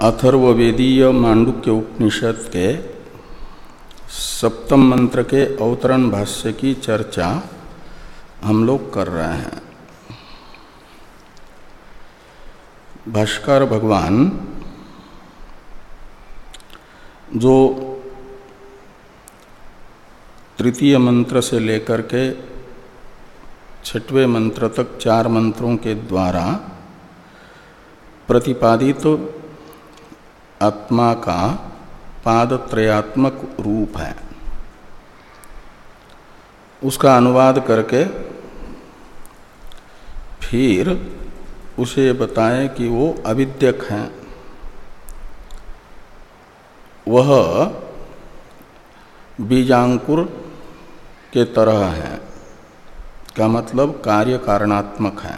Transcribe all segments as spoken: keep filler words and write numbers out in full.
अथर्ववेदीय मांडुक्य उपनिषद के सप्तम मंत्र के अवतरण भाष्य की चर्चा हम लोग कर रहे हैं। भाष्कर भगवान जो तृतीय मंत्र से लेकर के छठवें मंत्र तक चार मंत्रों के द्वारा प्रतिपादित तो आत्मा का पादत्रयात्मक रूप है, उसका अनुवाद करके फिर उसे बताएं कि वो अविद्यक हैं। वह बीजांकुर के तरह है, का मतलब कार्य कारणात्मक है।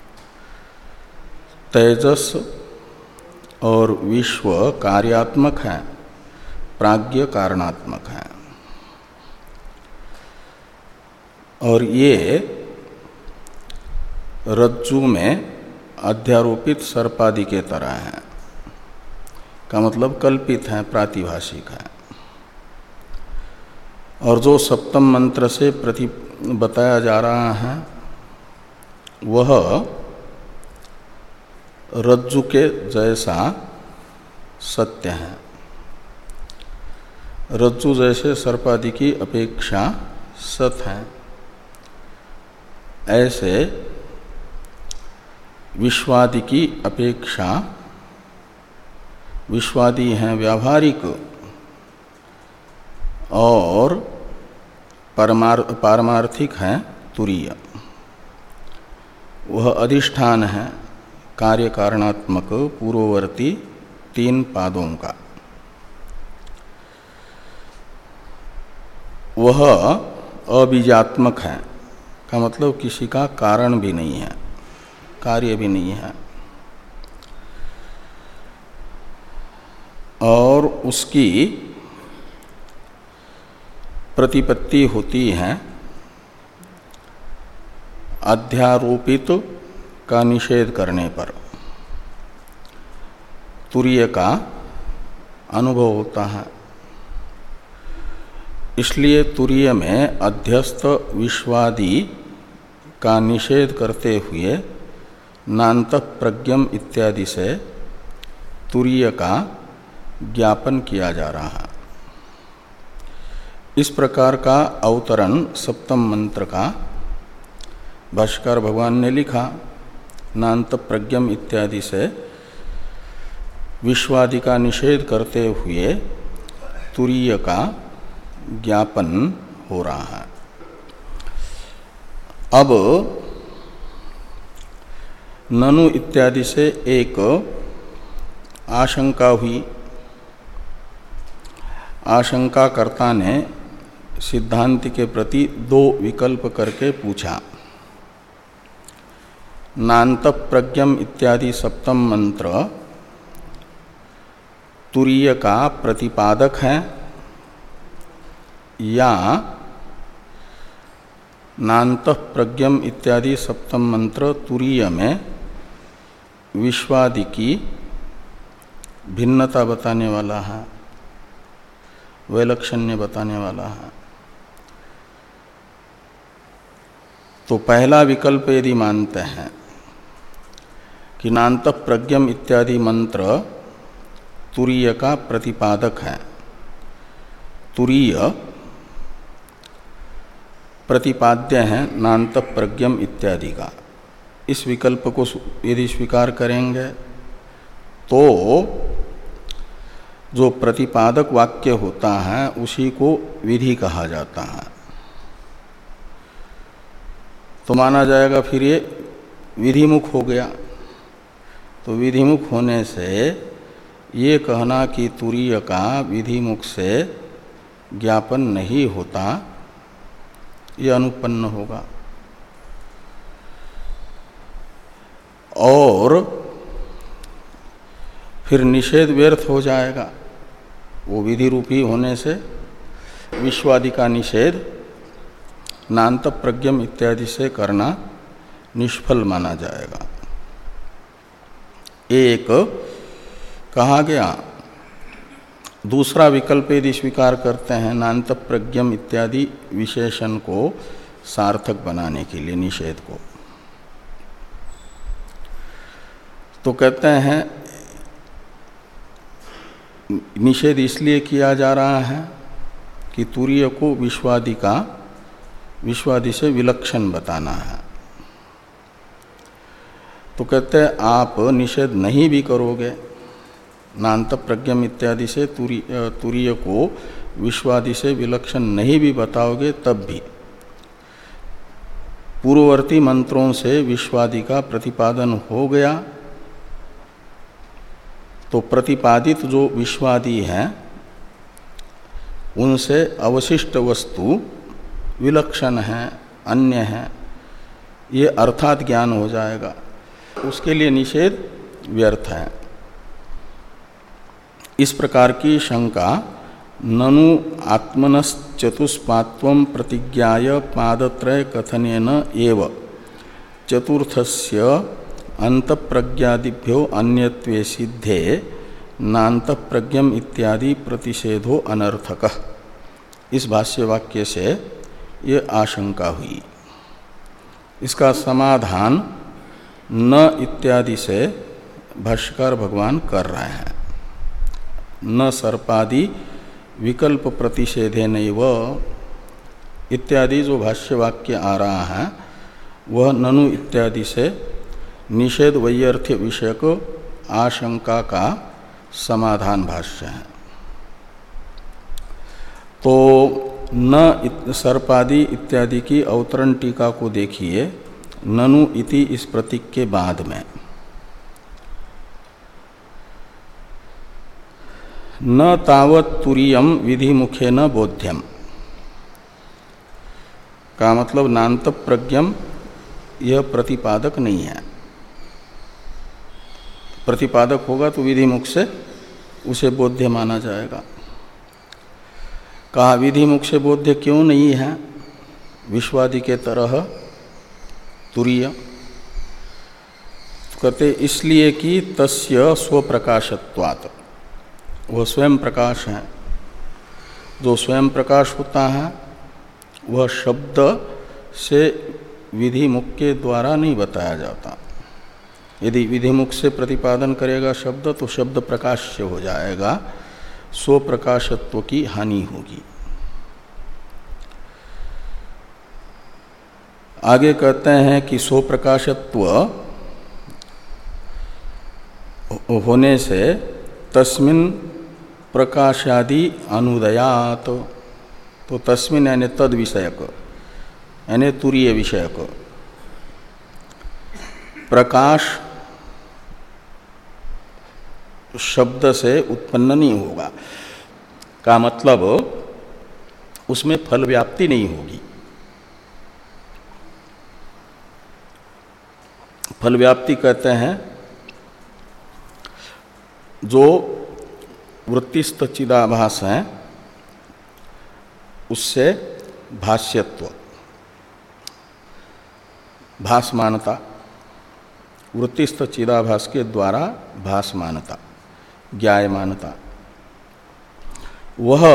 तेजस और विश्व कार्यात्मक है, प्राज्ञ कारणात्मक है। और ये रज्जु में अध्यारोपित सर्पादि के तरह है, का मतलब कल्पित है, प्रातिभाषिक है। और जो सप्तम मंत्र से प्रति बताया जा रहा है वह रज्जु के जैसा सत्य है। रज्जु जैसे सर्पादि की अपेक्षा सत है, ऐसे विश्वादि की अपेक्षा विश्वादि हैं व्यावहारिक और परमार, पारमार्थिक हैं तुरीय। वह अधिष्ठान है कार्य कारणात्मक पूर्ववर्ती तीन पादों का। वह अबीजात्मक है, का मतलब किसी का कारण भी नहीं है, कार्य भी नहीं है। और उसकी प्रतिपत्ति होती है अध्यारोपित का निषेध करने पर, तुरीय का अनुभव होता है। इसलिए तुरीय में अध्यस्त विश्वादि का निषेध करते हुए नान्तः प्रज्ञम इत्यादि से तुरीय का ज्ञापन किया जा रहा है। इस प्रकार का अवतरण सप्तम मंत्र का भाष्कर भगवान ने लिखा। नान्त प्रज्ञम इत्यादि से विश्वादि का निषेध करते हुए तुरीय का ज्ञापन हो रहा है। अब ननु इत्यादि से एक आशंका हुई। आशंकाकर्ता ने सिद्धांति के प्रति दो विकल्प करके पूछा। नान्त प्रज्ञम इत्यादि सप्तम मंत्र तुरीय का प्रतिपादक है या नान्तः प्रज्ञम इत्यादि सप्तम मंत्र तुरीय में विश्वादि की भिन्नता बताने वाला है, वैलक्षण्य बताने वाला है। तो पहला विकल्प यदि मानते हैं कि नान्तः प्रज्ञम इत्यादि मंत्र तुरीय का प्रतिपादक है, तुरीय प्रतिपाद्य है नान्तः प्रज्ञम इत्यादि का, इस विकल्प को यदि स्वीकार करेंगे तो जो प्रतिपादक वाक्य होता है उसी को विधि कहा जाता है। तो माना जाएगा फिर ये विधिमुख हो गया। तो विधिमुख होने से ये कहना कि तुरीय का विधिमुख से ज्ञापन नहीं होता, ये अनुपन्न होगा। और फिर निषेध व्यर्थ हो जाएगा। वो विधि रूपी होने से विश्वादि का निषेध नान्त प्रज्ञम इत्यादि से करना निष्फल माना जाएगा। एक कहा गया दूसरा विकल्प यदि स्वीकार करते हैं नान्त प्रज्ञम इत्यादि विशेषण को सार्थक बनाने के लिए निषेध को, तो कहते हैं निषेध इसलिए किया जा रहा है कि तुरीय को विश्वादि का विश्वादि से विलक्षण बताना है। तो कहते हैं आप निषेध नहीं भी करोगे, नान्त प्रज्ञम इत्यादि से तुरीय तुरीय को विश्वादि से विलक्षण नहीं भी बताओगे, तब भी पूर्ववर्ती मंत्रों से विश्वादि का प्रतिपादन हो गया, तो प्रतिपादित जो विश्वादि हैं उनसे अवशिष्ट वस्तु विलक्षण है, अन्य है, ये अर्थात ज्ञान हो जाएगा। उसके लिए निषेध व्यर्थ है। इस प्रकार की शंका ननु आत्मनश्चतुष्पात्वं प्रतिज्ञाय पादत्रय कथनेन एव चतुर्थस्य अंतप्रज्ञादिभ्यो अन्यत्वे सिद्धे नान्तप्रज्ञम इत्यादि प्रतिषेधो अनर्थकः, इस भाष्य वाक्य से ये आशंका हुई। इसका समाधान न इत्यादि से भाष्यकार भगवान कर रहे हैं। न सर्पादि विकल्प प्रतिषेधे नैव इत्यादि जो भाष्य वाक्य आ रहा है वह ननु इत्यादि से निषेध वैयर्थ्य विषयक आशंका का समाधान भाष्य है। तो न सर्पादि इत्यादि की अवतरण टीका को देखिए, ननु इति इस प्रतीक के बाद में न तावत तुरीयम विधि मुखे न बोध्यम का मतलब नान्त प्रज्ञम यह प्रतिपादक नहीं है। प्रतिपादक होगा तो विधि मुख से उसे बोध्य माना जाएगा। कहा विधि मुख से बोध्य क्यों नहीं है विश्वादि के तरह तुरीय? कहते इसलिए कि तस्य स्वप्रकाशत्वात्, वह स्वयं प्रकाश है। जो स्वयं प्रकाश होता है वह शब्द से विधि मुख के द्वारा नहीं बताया जाता। यदि विधि मुख से प्रतिपादन करेगा शब्द तो शब्द प्रकाश्य हो जाएगा, स्वप्रकाशत्व की हानि होगी। आगे कहते हैं कि स्वप्रकाशत्व होने से तस्मिन् प्रकाशादि अनुदयात, तो तस्मिन् यानी तद विषयक यानी तुरीय विषयक प्रकाश शब्द से उत्पन्न नहीं होगा का मतलब उसमें फल व्याप्ति नहीं होगी। फल व्याप्ति कहते हैं जो वृत्तिस्थ चिदाभास है उससे भाष्यत्व, भासमानता, वृत्तिस्थ चिदाभास के द्वारा भासमानता, ज्ञायमानता, वह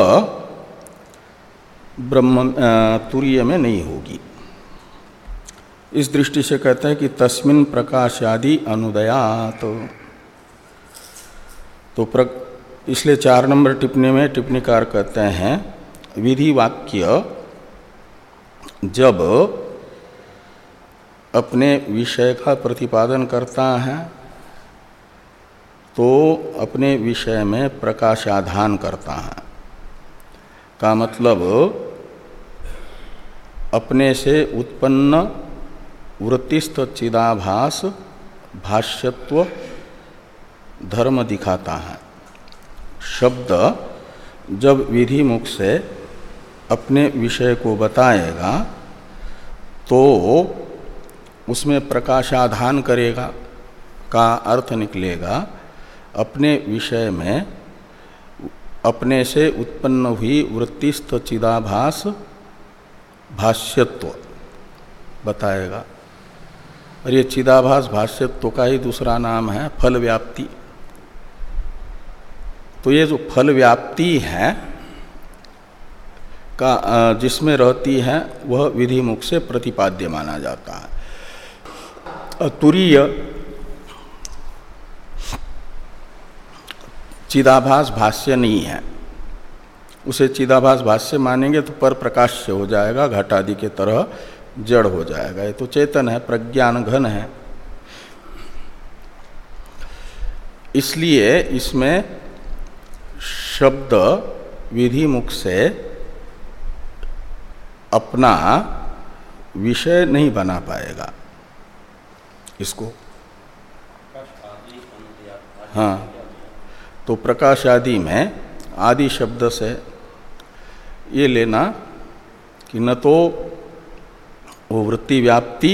ब्रह्म तुरीय में नहीं होगी। इस दृष्टि से कहते हैं कि तस्मिन् प्रकाशादि अनुदयात। तो प्र इसलिए चार नंबर टिप्पणी में टिप्पणीकार कहते हैं विधि वाक्य जब अपने विषय का प्रतिपादन करता है तो अपने विषय में प्रकाशाधान करता है का मतलब अपने से उत्पन्न वृत्तिस्थ चिदाभास भाष्यत्व धर्म दिखाता है। शब्द जब विधि मुख से अपने विषय को बताएगा तो उसमें प्रकाशाधान करेगा का अर्थ निकलेगा अपने विषय में अपने से उत्पन्न हुई वृत्तिस्थ चिदाभास भाष्यत्व बताएगा। और ये चिदाभास भाष्यत्व का ही दूसरा नाम है फल व्याप्ति। तो ये जो फल व्याप्ति है का जिसमें रहती है वह विधिमुख से प्रतिपाद्य माना जाता है। तुरीय चिदाभास भाष्य नहीं है, उसे चिदाभास भाष्य मानेंगे तो पर प्रकाश्य हो जाएगा, घट आदि के तरह जड़ हो जाएगा। ये तो चेतन है, प्रज्ञान घन है, इसलिए इसमें शब्द विधि मुख से अपना विषय नहीं बना पाएगा इसको। हाँ, तो प्रकाश आदि में आदि शब्द से ये लेना कि न तो वो वृत्ति व्याप्ति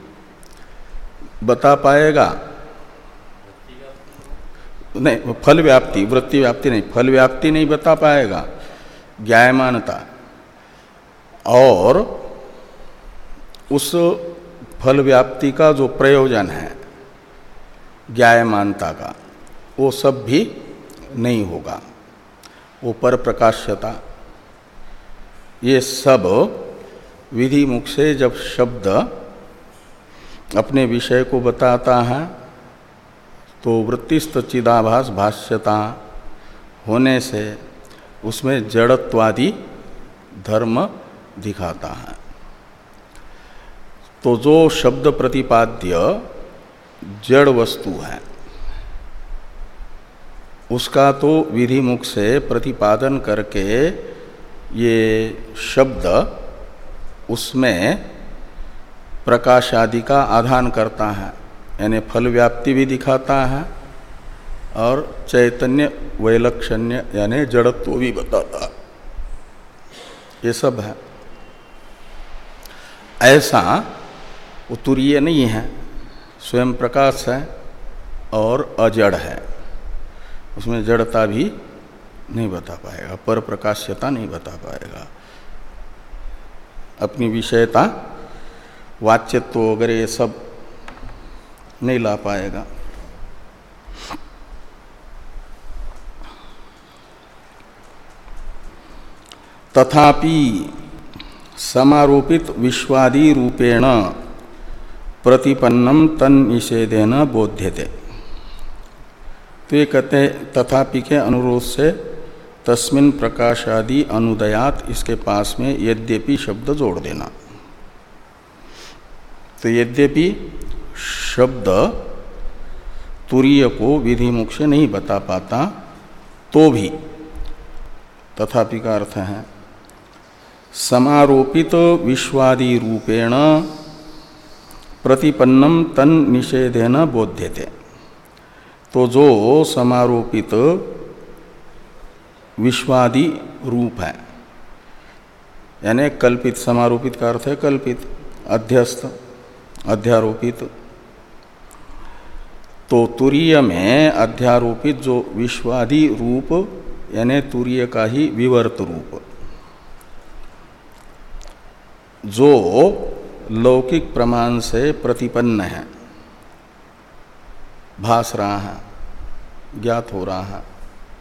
बता पाएगा, नहीं फल व्याप्ति, वृत्ति व्याप्ति नहीं, फल व्याप्ति नहीं बता पाएगा, ज्ञायमानता, और उस फल व्याप्ति का जो प्रयोजन है ज्ञायमानता का वो सब भी नहीं होगा, वो पर प्रकाश्यता। ये सब विधि मुख से जब शब्द अपने विषय को बताता है तो वृत्तिस्थ चिदाभास भाष्यता होने से उसमें जड़त्वादि धर्म दिखाता है। तो जो शब्द प्रतिपाद्य जड़ वस्तु है उसका तो विधि मुख से प्रतिपादन करके ये शब्द उसमें प्रकाश आदि का आधान करता है, यानी फल व्याप्ति भी दिखाता है और चैतन्य वैलक्षण्य यानी जड़त्व भी बताता है। ये सब है। ऐसा वो तुरीय नहीं है, स्वयं प्रकाश है और अजड़ है, उसमें जड़ता भी नहीं बता पाएगा, पर प्रकाश्यता नहीं बता पाएगा, अपनी विषयता वाच्यत्व वगैरह ये सब नहीं ला पाएगा। तथापि समारोपित विश्वादि रूपेण प्रतिपन्नम तन्निषेधेन बोध्यते। तो ये कहते तथापि के अनुरोध से तस्मिन् प्रकाशादि अनुदयात इसके पास में यद्यपि शब्द जोड़ देना। तो यद्यपि शब्द तुरीय को विधि मुख से नहीं बता पाता तो भी, तथापि का अर्थ है समारोपित विश्वादि रूपेण प्रतिपन्नम तन निषेधेन बोध्यते। तो जो समारोपित विश्वादि रूप है, यानी कल्पित, समारोपित का अर्थ है कल्पित, अध्यस्त, अध्यारोपित। तो तुरीय में अध्यारोपित जो विश्वादि रूप यानी तुरीय का ही विवर्त रूप, जो लौकिक प्रमाण से प्रतिपन्न है, भास रहा है, ज्ञात हो रहा है,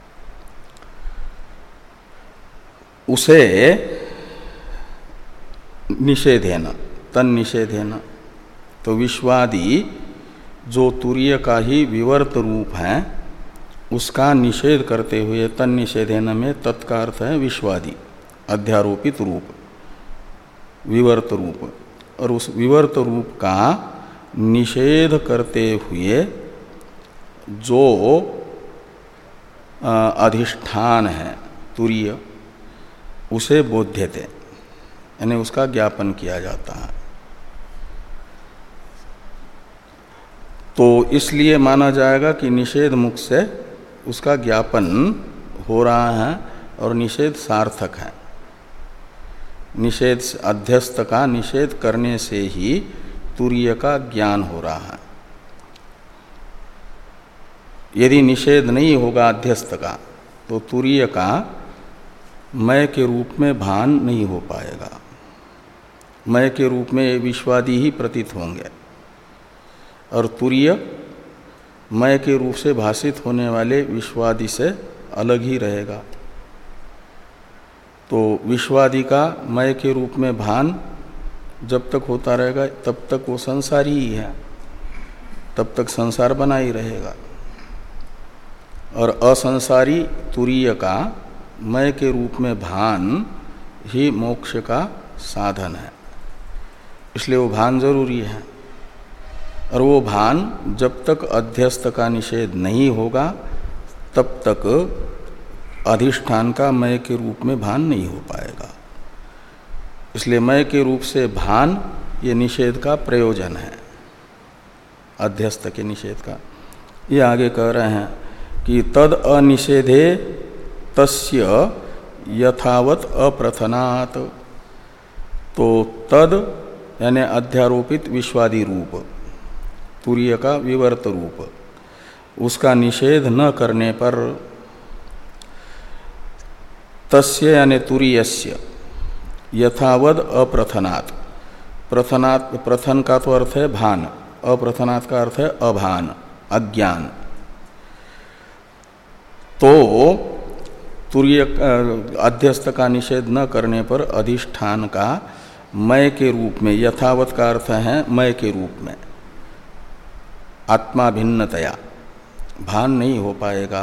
उसे निषेधेन, तन निषेधेन। तो विश्वादि जो तुरीय का ही विवर्त रूप है उसका निषेध करते हुए तन निषेधेन में तत्का अर्थ है विश्वादि, अध्यारोपित रूप, विवर्त रूप, और उस विवर्त रूप का निषेध करते हुए जो अधिष्ठान है तुरीय उसे बोध्यते, यानी उसका ज्ञापन किया जाता है। तो इसलिए माना जाएगा कि निषेध मुख से उसका ज्ञापन हो रहा है और निषेध सार्थक है। निषेध अध्यस्त का निषेध करने से ही तुरीय का ज्ञान हो रहा है। यदि निषेध नहीं होगा अध्यस्त का तो तुरीय का मय के रूप में भान नहीं हो पाएगा, मय के रूप में विश्वादि ही प्रतीत होंगे, और तुरीय मय के रूप से भाषित होने वाले विश्वादि से अलग ही रहेगा। तो विश्वादि का मय के रूप में भान जब तक होता रहेगा तब तक वो संसारी ही है, तब तक संसार बना ही रहेगा। और असंसारी तुरीय का मय के रूप में भान ही मोक्ष का साधन है, इसलिए वो भान जरूरी है। और वो भान जब तक अध्यस्त का निषेध नहीं होगा तब तक अधिष्ठान का मय के रूप में भान नहीं हो पाएगा। इसलिए मय के रूप से भान ये निषेध का प्रयोजन है, अध्यस्त के निषेध का। ये आगे कह रहे हैं कि तद अनिषेधे तस्य यथावत अप्रथनात्। तो तद यानी अध्यारोपित विश्वादि रूप तुरीय का विवर्त रूप, उसका निषेध न करने पर तस्य यानी तुरीयस्य यथावद अप्रथनात्। प्रथनात् प्रथन का तो अर्थ है भान, अप्रथनात् का अर्थ है अभान, अज्ञान। तो तुरीय अध्यस्त का निषेध न करने पर अधिष्ठान का मय के रूप में, यथावत का अर्थ है मय के रूप में, आत्मा भिन्नतया भान नहीं हो पाएगा।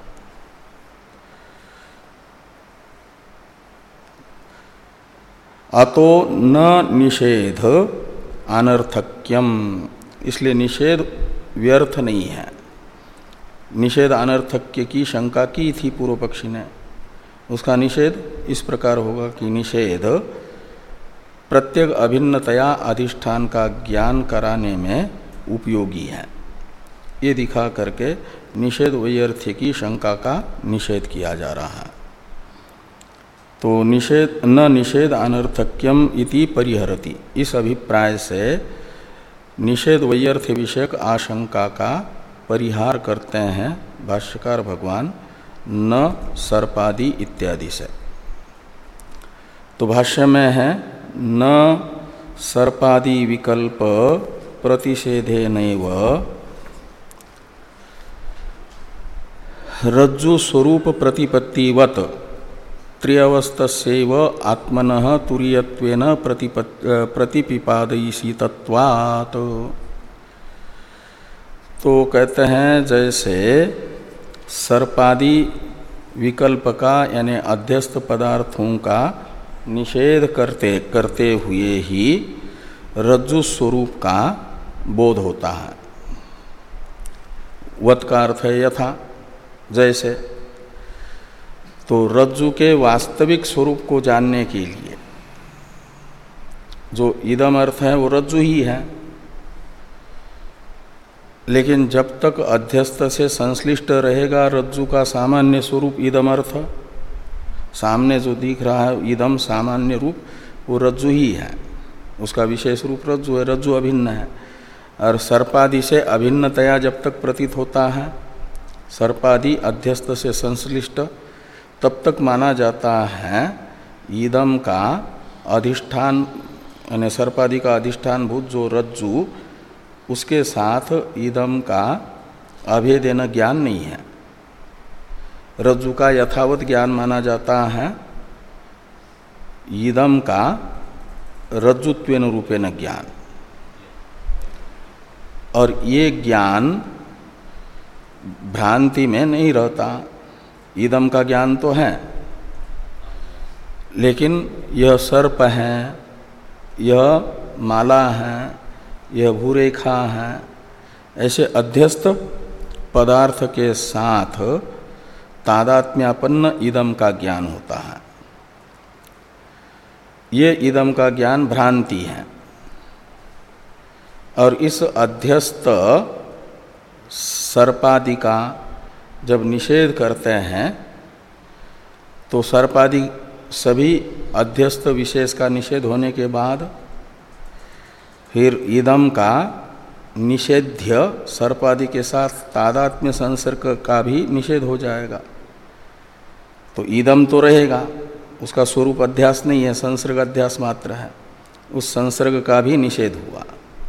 अतो न निषेध अनर्थक्यम, इसलिए निषेध व्यर्थ नहीं है। निषेध अनर्थक्य की शंका की थी पूर्व पक्षी ने, उसका निषेध इस प्रकार होगा कि निषेध प्रत्येक अभिन्नतया अधिष्ठान का ज्ञान कराने में उपयोगी है। ये दिखा करके निषेध वैयर्थ्य की शंका का निषेध किया जा रहा है। तो निषेध न निषेध अनर्थक्यम इति परिहरति, इस अभिप्राय से निषेध वैयर्थ्य विषयक आशंका का परिहार करते हैं भाष्यकार भगवान न सर्पादि इत्यादि से। तो भाष्य में है न सर्पादि विकल्प प्रतिषेधे नैव रज्जु स्वरूप प्रतिपत्तिवत त्रिअवस्थस्यैव आत्मनः तुरीयत्वेन प्रतिपिपादयिषितत्वात्। तो कहते हैं जैसे सर्पादि विकल्प का यानी अध्यस्त पदार्थों का निषेध करते करते हुए ही रज्जु स्वरूप का बोध होता है। वत का अर्थ है यथा, जैसे। तो रज्जु के वास्तविक स्वरूप को जानने के लिए जो इदम अर्थ है वो रज्जु ही है, लेकिन जब तक अध्यस्त से संश्लिष्ट रहेगा रज्जु का सामान्य स्वरूप इदम अर्थ, सामने जो दिख रहा है इदम सामान्य रूप, वो रज्जु ही है, उसका विशेष रूप रज्जु है, रज्जु अभिन्न है। और सर्पादि से अभिन्नतया जब तक प्रतीत होता है, सर्पादि अध्यस्त से संश्लिष्ट, तब तक माना जाता है इदम का अधिष्ठान यानी सर्पादि का अधिष्ठान भूत जो रज्जु, उसके साथ इदम का अभेदेन ज्ञान नहीं है। रज्जु का यथावत ज्ञान माना जाता है, इदम का रज्जुत्वेन रूपेण ज्ञान। और ये ज्ञान भ्रांति में नहीं रहता। इदम का ज्ञान तो है, लेकिन यह सर्प है, यह माला है, यह भूरेखा है, ऐसे अध्यस्त पदार्थ के साथ तादात्म्यापन्न इदम का ज्ञान होता है। ये इदम का ज्ञान भ्रांति है। और इस अध्यस्त सर्पादि का जब निषेध करते हैं तो सर्पादि सभी अध्यस्त विशेष का निषेध होने के बाद फिर इदम का निषेध्य सर्पादि के साथ तादात्म्य संसर्ग का भी निषेध हो जाएगा। तो इदम तो रहेगा, उसका स्वरूप अध्यास नहीं है, संसर्ग अध्यास मात्र है, उस संसर्ग का भी निषेध हुआ।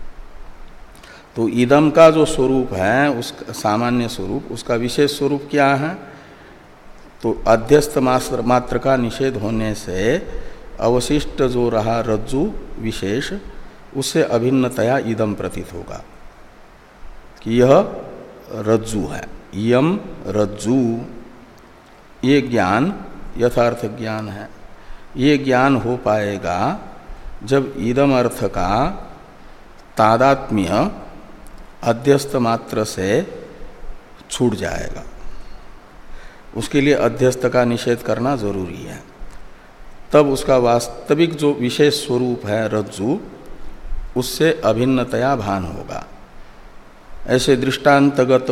तो इदम का जो स्वरूप है, उस सामान्य स्वरूप, उसका विशेष स्वरूप क्या है? तो अध्यस्त मात्र मात्र का निषेध होने से अवशिष्ट जो रहा रज्जु विशेष, उससे अभिन्नतया इदम प्रतीत होगा कि यह रज्जु है। यम रज्जु, ये ज्ञान यथार्थ ज्ञान है। ये ज्ञान हो पाएगा जब इदम अर्थ का तादात्म्य अध्यस्त मात्र से छूट जाएगा। उसके लिए अध्यस्त का निषेध करना जरूरी है, तब उसका वास्तविक जो विशेष स्वरूप है रज्जु, उससे अभिन्नतया भान होगा। ऐसे दृष्टांतगत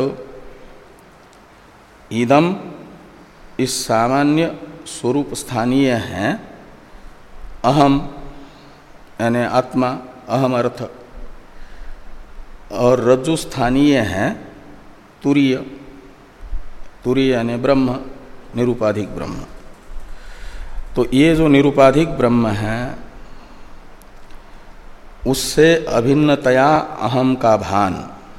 इदम इस सामान्य स्वरूप स्थानीय है, अहम यानी आत्मा, अहम अर्थ, और रज्जु स्थानीय है तुरीय, तुरीय यानी ब्रह्म, निरुपाधिक ब्रह्म। तो ये जो निरुपाधिक ब्रह्म है उससे अभिन्नतया अहम का भान,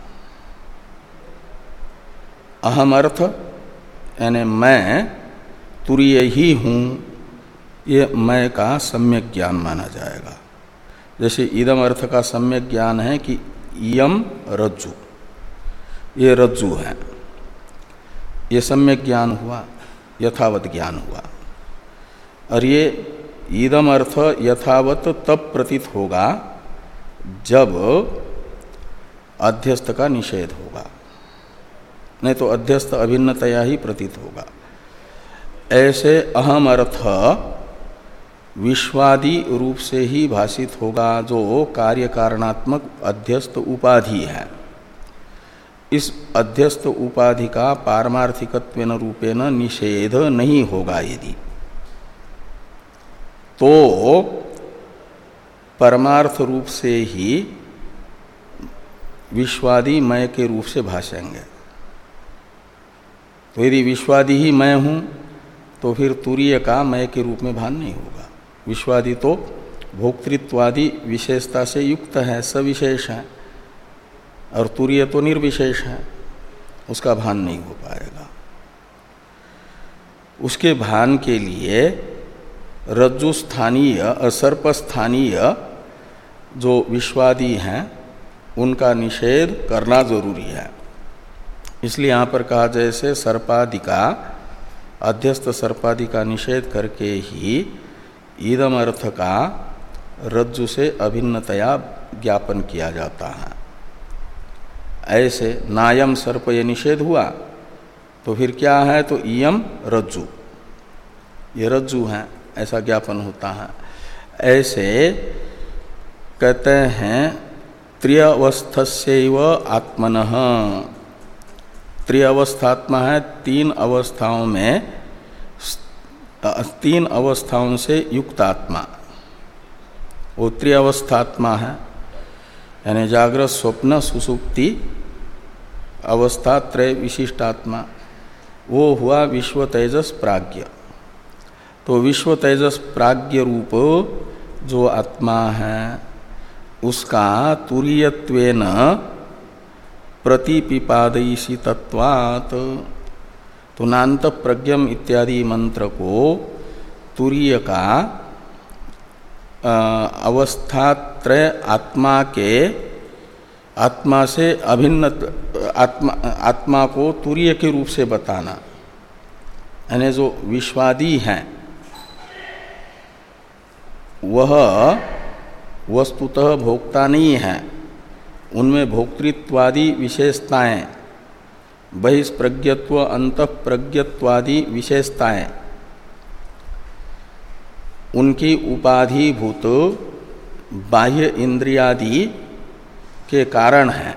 अहम अर्थ यानी मैं तुरीय ही हूँ, ये मैं का सम्यक ज्ञान माना जाएगा। जैसे इदम अर्थ का सम्यक ज्ञान है कि यम रज्जु, ये रज्जु है, ये सम्यक ज्ञान हुआ, यथावत ज्ञान हुआ। और ये इदम अर्थ यथावत तब प्रतीत होगा जब अध्यस्त का निषेध होगा, नहीं तो अध्यस्त अभिन्नतया ही प्रतीत होगा। ऐसे अहम अर्थ विश्वादि रूप से ही भाषित होगा, जो कार्य कारणात्मक अध्यस्त उपाधि है। इस अध्यस्त उपाधि का पारमार्थिकत्वेन रूपेण निषेध नहीं होगा यदि, तो परमार्थ रूप से ही विश्वादि मय के रूप से भाषेंगे। तो यदि विश्वादि ही मैं हूँ तो फिर तुरीय का मय के रूप में भान नहीं होगा। विश्वादि तो भोक्तृत्वादि विशेषता से युक्त है, सविशेष है, और तुरीय तो निर्विशेष है, उसका भान नहीं हो पाएगा। उसके भान के लिए रज्जु स्थानीय, सर्प स्थानीय जो विश्वादि हैं उनका निषेध करना जरूरी है। इसलिए यहाँ पर कहा जैसे सर्पादि का, अध्यस्त सर्पादि का निषेध करके ही इदम अर्थ का रज्जु से अभिन्नतया ज्ञापन किया जाता है। ऐसे नायम सर्प ये निषेध हुआ तो फिर क्या है, तो इयम रज्जु, ये रज्जु है, ऐसा ज्ञापन होता है। ऐसे कहते हैं त्रिअवस्थस्यैव आत्मनः, त्रिअवस्थात्मा है, तीन अवस्थाओं में, तीन अवस्थाओं से युक्त आत्मा, वो त्रिअवस्थात्मा है। यानी जागृत स्वप्न सुसुप्ति अवस्था त्रय विशिष्ट आत्मा, वो हुआ विश्व तेजस प्राज्ञ। तो विश्व तेजस प्राज्ञ रूप जो आत्मा है उसका तुरीयत्वेन प्रतिपिपादयिषि तत्वात्, तो नान्त प्रज्ञम इत्यादि मंत्र को तुरीय का अवस्थात्रय आत्मा के, आत्मा से अभिन्न आत्मा, आत्मा को तुरीय के रूप से बताना, यानी जो विश्वादि हैं वह वस्तुतः भोक्ता नहीं है, उनमें भोक्तृत्वादि विशेषताएं, बहिष्प्रज्ञत्व अंतःप्रज्ञत्वादि विशेषताएं उनकी उपाधिभूत बाह्य इंद्रियादि के कारण है।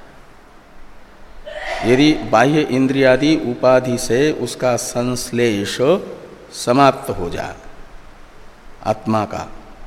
यदि बाह्य इंद्रियादि उपाधि से उसका संश्लेष समाप्त हो जाए आत्मा का,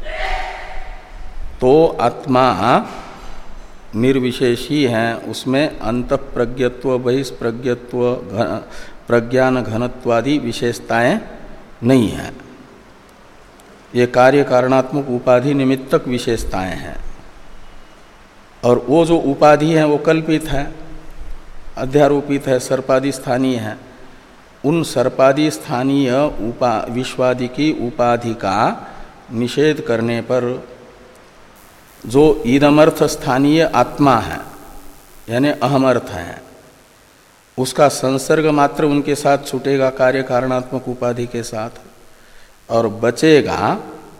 तो आत्मा निर्विशेष ही है, उसमें अंतःप्रज्ञत्व बहिष्प्रज्ञत्व प्रज्ञान घनत्वादि विशेषताएं नहीं हैं। ये कार्य कारणात्मक उपाधि निमित्तक विशेषताएं हैं, और वो जो उपाधि है वो कल्पित है, अध्यारोपित है, सर्पादि स्थानीय है। उन सर्पादि स्थानीय उपा विश्वादि की उपाधि का निषेध करने पर जो ईदमर्थ स्थानीय आत्मा है यानी अहमर्थ है, उसका संसर्ग मात्र उनके साथ छूटेगा कार्य कारणात्मक उपाधि के साथ, और बचेगा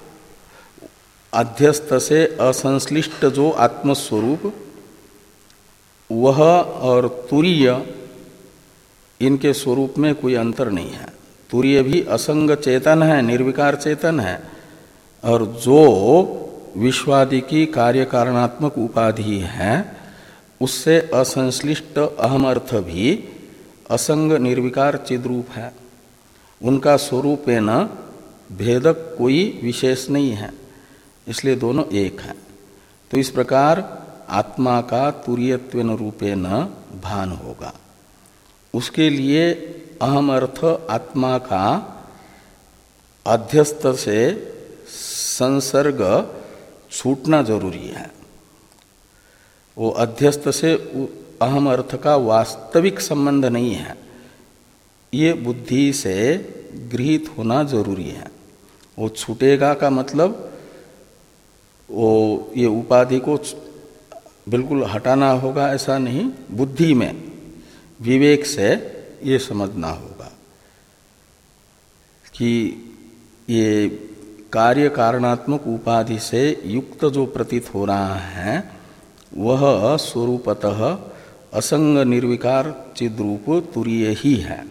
अध्यस्त से असंश्लिष्ट जो आत्मस्वरूप, वह और तुरीय इनके स्वरूप में कोई अंतर नहीं है। तुरीय भी असंग चेतन है, निर्विकार चेतन है, और जो विश्वादि की कार्य कारणात्मक उपाधि है उससे असंश्लिष्ट अहम अर्थ भी असंग निर्विकार चिद्रूप है। उनका स्वरूप न भेदक कोई विशेष नहीं है, इसलिए दोनों एक हैं। तो इस प्रकार आत्मा का तुरीयत्वेन रूपेण भान होगा। उसके लिए अहम अर्थ आत्मा का अध्यस्त से संसर्ग छूटना जरूरी है। वो अध्यस्त से अहम अर्थ का वास्तविक संबंध नहीं है, ये बुद्धि से गृहीत होना जरूरी है। वो छूटेगा का मतलब वो ये उपाधि को बिल्कुल हटाना होगा ऐसा नहीं, बुद्धि में विवेक से ये समझना होगा कि ये कार्य कारणात्मक उपाधि से युक्त जो प्रतीत हो रहा है वह स्वरूपतः असंग निर्विकार चिद्रूप तुरीय ही है।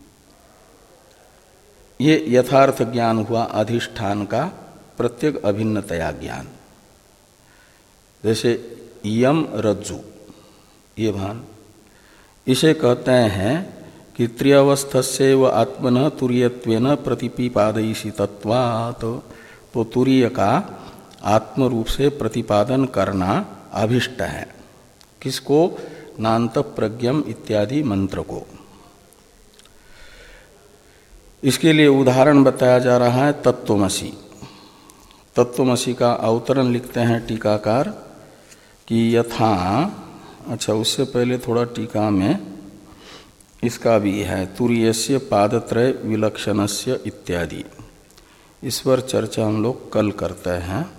ये यथार्थ ज्ञान हुआ अधिष्ठान का प्रत्येक अभिन्नतया ज्ञान। जैसे यम रज्जु, ये भान, इसे कहते हैं कि त्रियवस्थस्य व आत्मन तुरीयत्वेन प्रतिपिपादयिषि तत्वात्। तो तुरीय का आत्म रूप से प्रतिपादन करना अभिष्ट है। किसको? नान्त प्रज्ञम इत्यादि मंत्र को। इसके लिए उदाहरण बताया जा रहा है तत्त्वमसि। तत्त्वमसि का अवतरण लिखते हैं टीकाकार कि यथा, अच्छा उससे पहले थोड़ा टीका में इसका भी है, तुरीयस्य पादत्रय विलक्षणस्य इत्यादि। इस पर चर्चा हम लोग कल करते हैं।